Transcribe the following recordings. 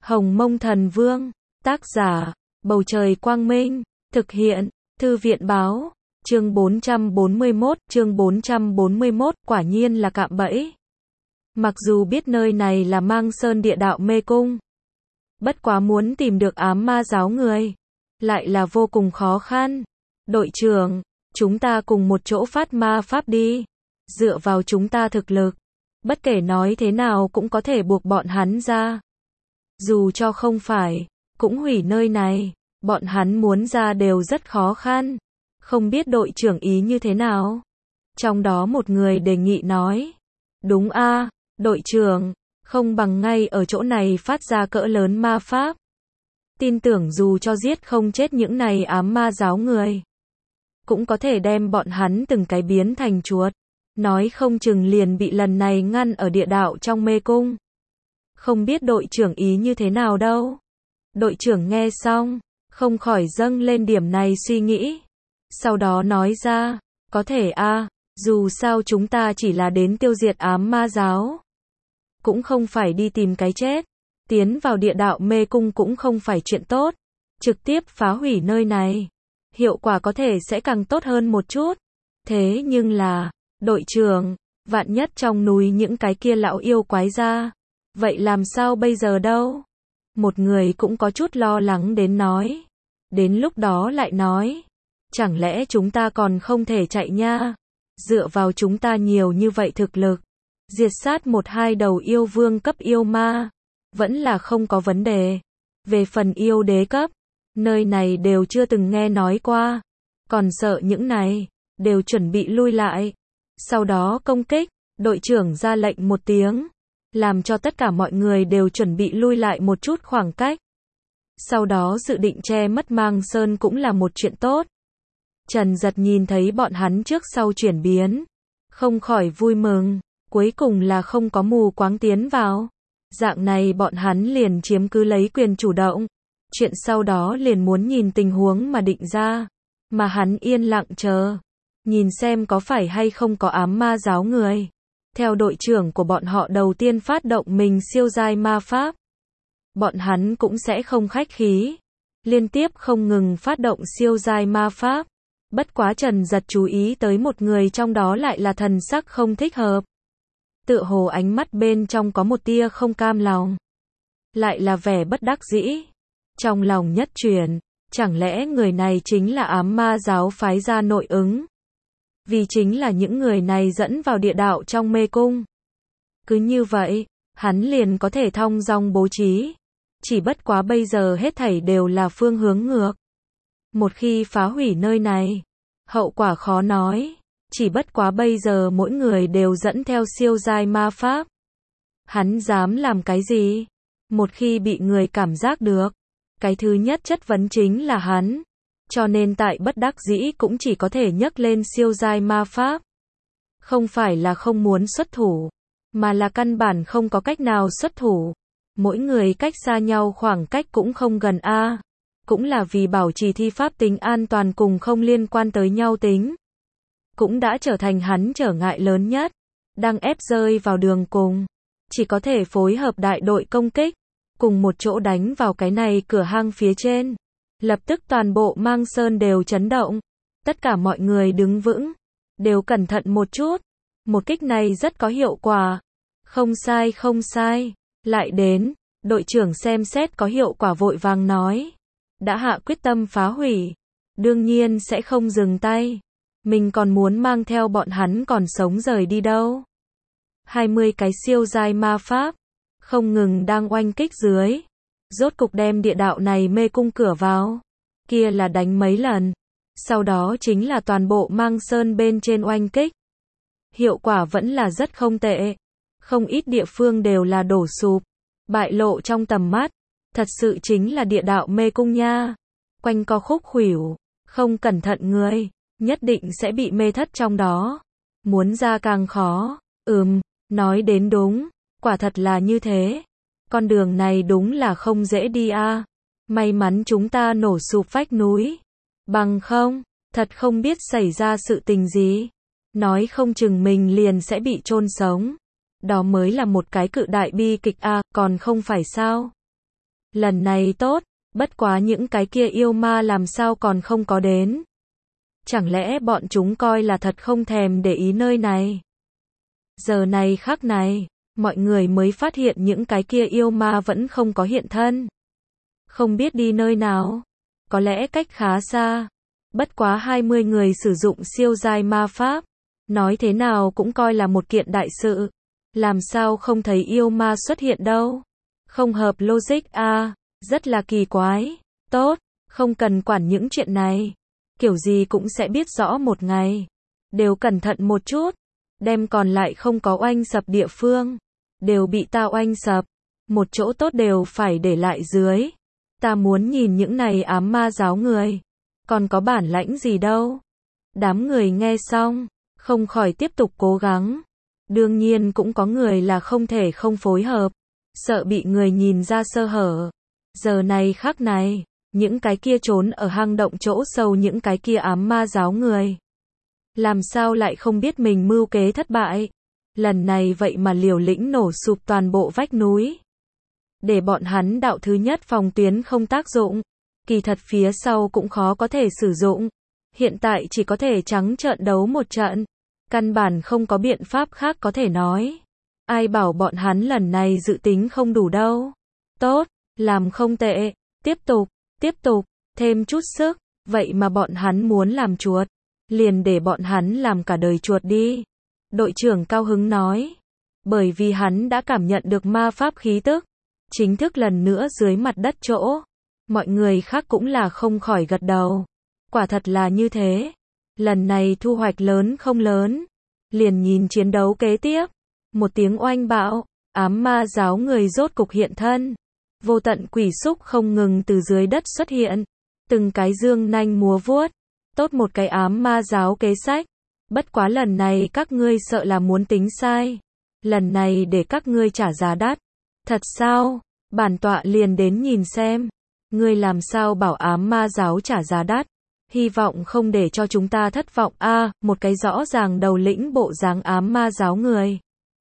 Hồng Mông Thần Vương, tác giả, Bầu Trời Quang Minh, thực hiện, Thư viện Báo, chương 441, quả nhiên là cạm bẫy. Mặc dù biết nơi này là Mang Sơn địa đạo mê cung, bất quá muốn tìm được ám ma giáo người, lại là vô cùng khó khăn. Đội trưởng, chúng ta cùng một chỗ phát ma pháp đi. Dựa vào chúng ta thực lực, bất kể nói thế nào cũng có thể buộc bọn hắn ra. Dù cho không phải, cũng hủy nơi này, bọn hắn muốn ra đều rất khó khăn. Không biết đội trưởng ý như thế nào? Trong đó một người đề nghị nói. Đúng a, đội trưởng, không bằng ngay ở chỗ này phát ra cỡ lớn ma pháp. Tin tưởng dù cho giết không chết những này ám ma giáo người, cũng có thể đem bọn hắn từng cái biến thành chuột. Nói không chừng liền bị lần này ngăn ở địa đạo trong mê cung. Không biết đội trưởng ý như thế nào đâu. Đội trưởng nghe xong, không khỏi dâng lên điểm này suy nghĩ. Sau đó nói ra, có thể a, dù sao chúng ta chỉ là đến tiêu diệt ám ma giáo. Cũng không phải đi tìm cái chết. Tiến vào địa đạo mê cung cũng không phải chuyện tốt. Trực tiếp phá hủy nơi này, hiệu quả có thể sẽ càng tốt hơn một chút. Thế nhưng là, đội trưởng, vạn nhất trong núi những cái kia lão yêu quái ra, vậy làm sao bây giờ đâu? Một người cũng có chút lo lắng đến nói. Đến lúc đó lại nói, chẳng lẽ chúng ta còn không thể chạy nha? Dựa vào chúng ta nhiều như vậy thực lực, diệt sát một hai đầu yêu vương cấp yêu ma, vẫn là không có vấn đề. Về phần yêu đế cấp, nơi này đều chưa từng nghe nói qua, còn sợ những này, đều chuẩn bị lui lại. Sau đó công kích, đội trưởng ra lệnh một tiếng, làm cho tất cả mọi người đều chuẩn bị lui lại một chút khoảng cách. Sau đó dự định che mất Mang Sơn cũng là một chuyện tốt. Trần Giật nhìn thấy bọn hắn trước sau chuyển biến, không khỏi vui mừng, cuối cùng là không có mù quáng tiến vào. Dạng này bọn hắn liền chiếm cứ lấy quyền chủ động, chuyện sau đó liền muốn nhìn tình huống mà định ra, mà hắn yên lặng chờ, nhìn xem có phải hay không có ám ma giáo người. Theo đội trưởng của bọn họ đầu tiên phát động mình siêu giai ma pháp, bọn hắn cũng sẽ không khách khí, liên tiếp không ngừng phát động siêu giai ma pháp. Bất quá Trần Giật chú ý tới một người trong đó lại là thần sắc không thích hợp. Tựa hồ ánh mắt bên trong có một tia không cam lòng, lại là vẻ bất đắc dĩ. Trong lòng nhất chuyển, chẳng lẽ người này chính là ám ma giáo phái ra nội ứng? Vì chính là những người này dẫn vào địa đạo trong mê cung. Cứ như vậy, hắn liền có thể thong dong bố trí. Chỉ bất quá bây giờ hết thảy đều là phương hướng ngược. Một khi phá hủy nơi này, hậu quả khó nói. Chỉ bất quá bây giờ mỗi người đều dẫn theo siêu giai ma pháp. Hắn dám làm cái gì? Một khi bị người cảm giác được, cái thứ nhất chất vấn chính là hắn. Cho nên tại bất đắc dĩ cũng chỉ có thể nhấc lên siêu giai ma pháp. Không phải là không muốn xuất thủ, mà là căn bản không có cách nào xuất thủ. Mỗi người cách xa nhau khoảng cách cũng không gần a. Cũng là vì bảo trì thi pháp tính an toàn cùng không liên quan tới nhau tính. Cũng đã trở thành hắn trở ngại lớn nhất. Đang ép rơi vào đường cùng. Chỉ có thể phối hợp đại đội công kích, cùng một chỗ đánh vào cái này cửa hang phía trên. Lập tức toàn bộ Mang Sơn đều chấn động. Tất cả mọi người đứng vững, đều cẩn thận một chút. Một kích này rất có hiệu quả. Không sai không sai. Lại đến, đội trưởng xem xét có hiệu quả vội vàng nói. Đã hạ quyết tâm phá hủy, đương nhiên sẽ không dừng tay. Mình còn muốn mang theo bọn hắn còn sống rời đi đâu. 20 cái siêu giai ma pháp, không ngừng đang oanh kích dưới. Rốt cục đem địa đạo này mê cung cửa vào. Kia là đánh mấy lần. Sau đó chính là toàn bộ Mang Sơn bên trên oanh kích. Hiệu quả vẫn là rất không tệ. Không ít địa phương đều là đổ sụp, bại lộ trong tầm mắt. Thật sự chính là địa đạo mê cung nha. Quanh co khúc khuỷu, không cẩn thận người, nhất định sẽ bị mê thất trong đó. Muốn ra càng khó. Nói đến đúng, quả thật là như thế. Con đường này đúng là không dễ đi a. May mắn chúng ta nổ sụp vách núi. Bằng không, thật không biết xảy ra sự tình gì. Nói không chừng mình liền sẽ bị chôn sống. Đó mới là một cái cự đại bi kịch a, còn không phải sao? Lần này tốt, bất quá những cái kia yêu ma làm sao còn không có đến. Chẳng lẽ bọn chúng coi là thật không thèm để ý nơi này. Giờ này khắc này, mọi người mới phát hiện những cái kia yêu ma vẫn không có hiện thân. Không biết đi nơi nào, có lẽ cách khá xa. Bất quá 20 người sử dụng siêu giai ma pháp, nói thế nào cũng coi là một kiện đại sự. Làm sao không thấy yêu ma xuất hiện đâu? Không hợp logic a, rất là kỳ quái. Tốt, không cần quản những chuyện này. Kiểu gì cũng sẽ biết rõ một ngày. Đều cẩn thận một chút. Đem còn lại không có oanh sập địa phương. Đều bị ta oanh sập. Một chỗ tốt đều phải để lại dưới. Ta muốn nhìn những này ám ma giáo người. Còn có bản lãnh gì đâu. Đám người nghe xong, không khỏi tiếp tục cố gắng. Đương nhiên cũng có người là không thể không phối hợp. Sợ bị người nhìn ra sơ hở. Giờ này khắc này, những cái kia trốn ở hang động chỗ sâu những cái kia ám ma giáo người. Làm sao lại không biết mình mưu kế thất bại. Lần này vậy mà liều lĩnh nổ sụp toàn bộ vách núi. Để bọn hắn đạo thứ nhất phòng tuyến không tác dụng. Kỳ thật phía sau cũng khó có thể sử dụng. Hiện tại chỉ có thể trắng trợn đấu một trận. Căn bản không có biện pháp khác có thể nói. Ai bảo bọn hắn lần này dự tính không đủ đâu. Tốt, làm không tệ. Tiếp tục, thêm chút sức. Vậy mà bọn hắn muốn làm chuột. Liền để bọn hắn làm cả đời chuột đi. Đội trưởng cao hứng nói. Bởi vì hắn đã cảm nhận được ma pháp khí tức. Chính thức lần nữa dưới mặt đất chỗ. Mọi người khác cũng là không khỏi gật đầu. Quả thật là như thế. Lần này thu hoạch lớn không lớn. Liền nhìn chiến đấu kế tiếp. Một tiếng oanh bạo. Ám ma giáo người rốt cục hiện thân. Vô tận quỷ xúc không ngừng từ dưới đất xuất hiện. Từng cái dương nanh múa vuốt. Tốt một cái ám ma giáo kế sách. Bất quá lần này các ngươi sợ là muốn tính sai. Lần này để các ngươi trả giá đắt. Thật sao? Bản tọa liền đến nhìn xem. Ngươi làm sao bảo ám ma giáo trả giá đắt. Hy vọng không để cho chúng ta thất vọng a. Một cái rõ ràng đầu lĩnh bộ dáng ám ma giáo người.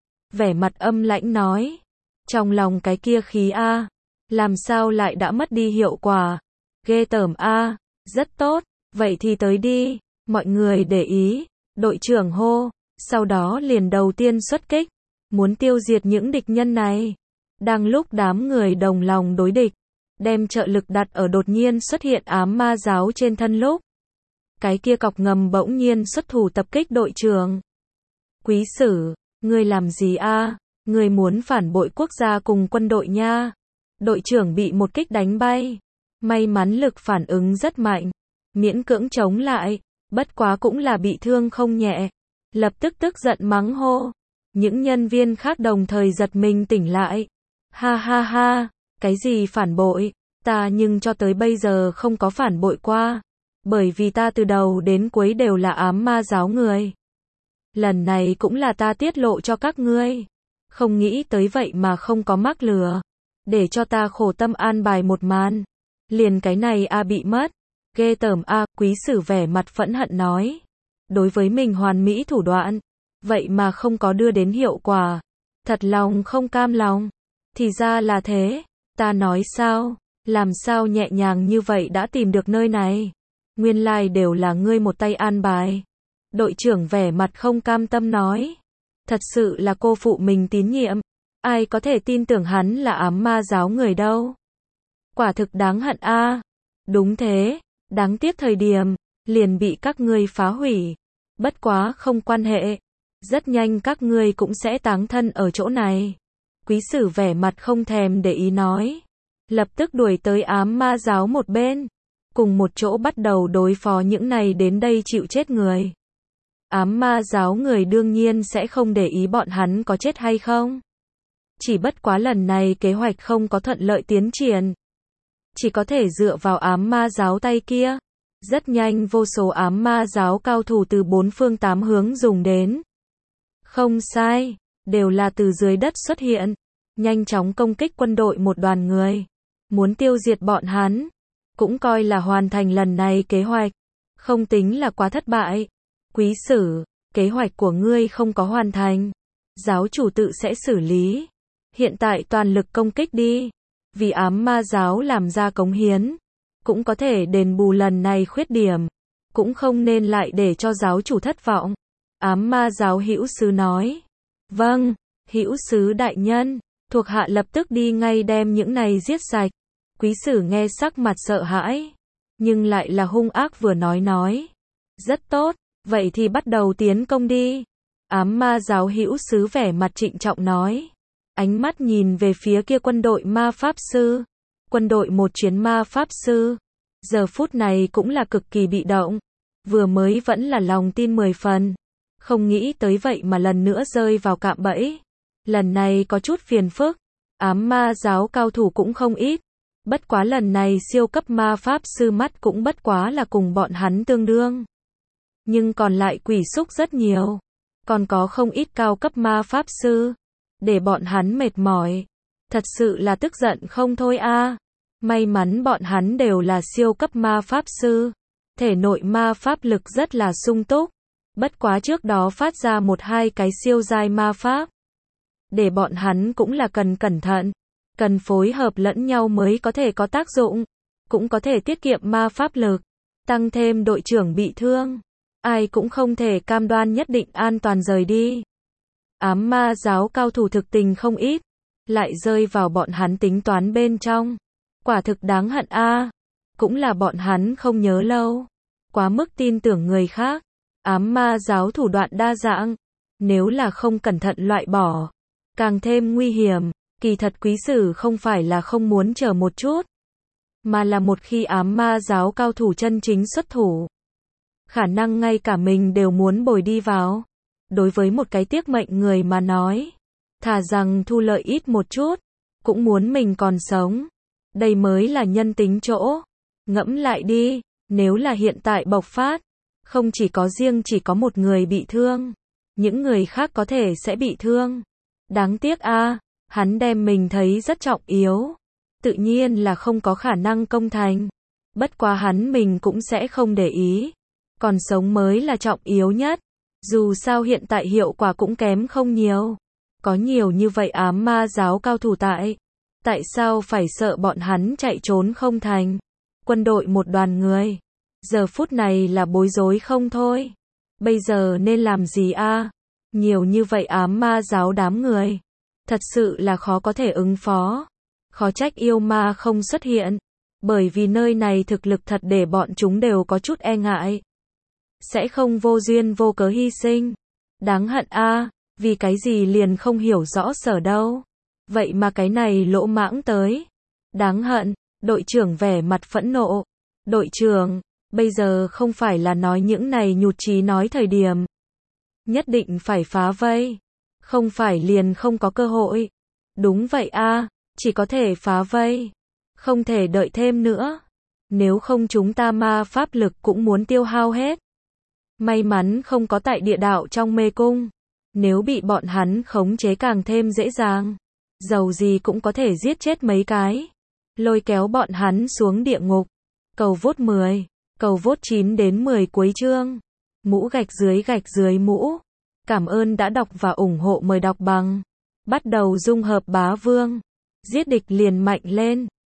Vẻ mặt âm lãnh nói. Trong lòng cái kia khí a. Làm sao lại đã mất đi hiệu quả. Ghê tởm a. Rất tốt. Vậy thì tới đi. Mọi người để ý. Đội trưởng hô. Sau đó liền đầu tiên xuất kích. Muốn tiêu diệt những địch nhân này. Đang lúc đám người đồng lòng đối địch. Đem trợ lực đặt ở đột nhiên xuất hiện ám ma giáo trên thân lúc. Cái kia cọc ngầm bỗng nhiên xuất thủ tập kích đội trưởng. Quý sử, ngươi làm gì a? Ngươi muốn phản bội quốc gia cùng quân đội nha. Đội trưởng bị một kích đánh bay. May mắn lực phản ứng rất mạnh. Miễn cưỡng chống lại. Bất quá cũng là bị thương không nhẹ. Lập tức tức giận mắng hô. Những nhân viên khác đồng thời giật mình tỉnh lại. Ha ha ha, cái gì phản bội? Ta nhưng cho tới bây giờ không có phản bội qua. Bởi vì ta từ đầu đến cuối đều là ám ma giáo người. Lần này cũng là ta tiết lộ cho các ngươi. Không nghĩ tới vậy mà không có mắc lừa. Để cho ta khổ tâm an bài một màn. Liền cái này a bị mất. Ghê tởm a, quý sử vẻ mặt phẫn hận nói. Đối với mình hoàn mỹ thủ đoạn. Vậy mà không có đưa đến hiệu quả. Thật lòng không cam lòng. Thì ra là thế. Ta nói sao? Làm sao nhẹ nhàng như vậy đã tìm được nơi này? Nguyên lai đều là ngươi một tay an bài. Đội trưởng vẻ mặt không cam tâm nói. Thật sự là cô phụ mình tín nhiệm. Ai có thể tin tưởng hắn là ám ma giáo người đâu? Quả thực đáng hận a. Đúng thế. Đáng tiếc thời điểm. Liền bị các ngươi phá hủy. Bất quá không quan hệ. Rất nhanh các ngươi cũng sẽ táng thân ở chỗ này. Quý sử vẻ mặt không thèm để ý nói. Lập tức đuổi tới ám ma giáo một bên. Cùng một chỗ bắt đầu đối phó những này đến đây chịu chết người. Ám ma giáo người đương nhiên sẽ không để ý bọn hắn có chết hay không. Chỉ bất quá lần này kế hoạch không có thuận lợi tiến triển. Chỉ có thể dựa vào ám ma giáo tay kia. Rất nhanh vô số ám ma giáo cao thủ từ bốn phương tám hướng dùng đến. Không sai, đều là từ dưới đất xuất hiện. Nhanh chóng công kích quân đội một đoàn người. Muốn tiêu diệt bọn hắn. Cũng coi là hoàn thành lần này kế hoạch. Không tính là quá thất bại. Quý sử, kế hoạch của ngươi không có hoàn thành. Giáo chủ tự sẽ xử lý. Hiện tại toàn lực công kích đi. vì ám ma giáo làm ra cống hiến, cũng có thể đền bù lần này khuyết điểm, cũng không nên lại để cho giáo chủ thất vọng. Ám ma giáo hữu sứ nói. Vâng, hữu sứ đại nhân, thuộc hạ lập tức đi ngay đem những này giết sạch. Quý sử nghe sắc mặt sợ hãi, nhưng lại là hung ác vừa nói. Rất tốt, vậy thì bắt đầu tiến công đi. Ám ma giáo hữu sứ vẻ mặt trịnh trọng nói. Ánh mắt nhìn về phía kia quân đội ma pháp sư. Quân đội một chuyến ma pháp sư. Giờ phút này cũng là cực kỳ bị động. Vừa mới vẫn là lòng tin 10 phần. Không nghĩ tới vậy mà lần nữa rơi vào cạm bẫy. Lần này có chút phiền phức. Ám ma giáo cao thủ cũng không ít. Bất quá lần này siêu cấp ma pháp sư mắt cũng bất quá là cùng bọn hắn tương đương. Nhưng còn lại quỷ xúc rất nhiều. Còn có không ít cao cấp ma pháp sư. Để bọn hắn mệt mỏi. Thật sự là tức giận không thôi a. May mắn bọn hắn đều là siêu cấp ma pháp sư. Thể nội ma pháp lực rất là sung túc. Bất quá trước đó phát ra 1-2 cái siêu giai ma pháp. Để bọn hắn cũng là cần cẩn thận. Cần phối hợp lẫn nhau mới có thể có tác dụng. Cũng có thể tiết kiệm ma pháp lực. Tăng thêm đội trưởng bị thương. Ai cũng không thể cam đoan nhất định an toàn rời đi. Ám ma giáo cao thủ thực tình không ít. Lại rơi vào bọn hắn tính toán bên trong. Quả thực đáng hận a. Cũng là bọn hắn không nhớ lâu. Quá mức tin tưởng người khác. Ám ma giáo thủ đoạn đa dạng. Nếu là không cẩn thận loại bỏ. Càng thêm nguy hiểm. Kỳ thật quý sử không phải là không muốn chờ một chút. Mà là một khi ám ma giáo cao thủ chân chính xuất thủ. Khả năng ngay cả mình đều muốn bồi đi vào. Đối với một cái tiếc mệnh người mà nói. Thà rằng thu lợi ít một chút. Cũng muốn mình còn sống. Đây mới là nhân tính chỗ. Ngẫm lại đi. Nếu là hiện tại bộc phát. Không chỉ có một người bị thương. Những người khác có thể sẽ bị thương. Đáng tiếc a. Hắn đem mình thấy rất trọng yếu. Tự nhiên là không có khả năng công thành. Bất quá hắn mình cũng sẽ không để ý. Còn sống mới là trọng yếu nhất. Dù sao hiện tại hiệu quả cũng kém không nhiều. Có nhiều như vậy ám ma giáo cao thủ tại. Tại sao phải sợ bọn hắn chạy trốn không thành? Quân đội một đoàn người. Giờ phút này là bối rối không thôi. Bây giờ nên làm gì a? Nhiều như vậy ám ma giáo đám người. Thật sự là khó có thể ứng phó. Khó trách yêu ma không xuất hiện. Bởi vì nơi này thực lực thật để bọn chúng đều có chút e ngại. Sẽ không vô duyên vô cớ hy sinh. Đáng hận a. Vì cái gì liền không hiểu rõ sở đâu. Vậy mà cái này lỗ mãng tới. Đáng hận. Đội trưởng vẻ mặt phẫn nộ. Đội trưởng, bây giờ không phải là nói những này nhụt chí nói thời điểm. Nhất định phải phá vây. Không phải liền không có cơ hội. Đúng vậy a. Chỉ có thể phá vây. Không thể đợi thêm nữa. Nếu không chúng ta ma pháp lực cũng muốn tiêu hao hết. May mắn không có tại địa đạo trong mê cung. Nếu bị bọn hắn khống chế càng thêm dễ dàng. Dầu gì cũng có thể giết chết mấy cái. Lôi kéo bọn hắn xuống địa ngục. Cầu vote 10. Cầu vote 9 đến 10 cuối chương. Mũ gạch dưới mũ. Cảm ơn đã đọc và ủng hộ, mời đọc bằng. Bắt đầu dung hợp bá vương. Giết địch liền mạnh lên.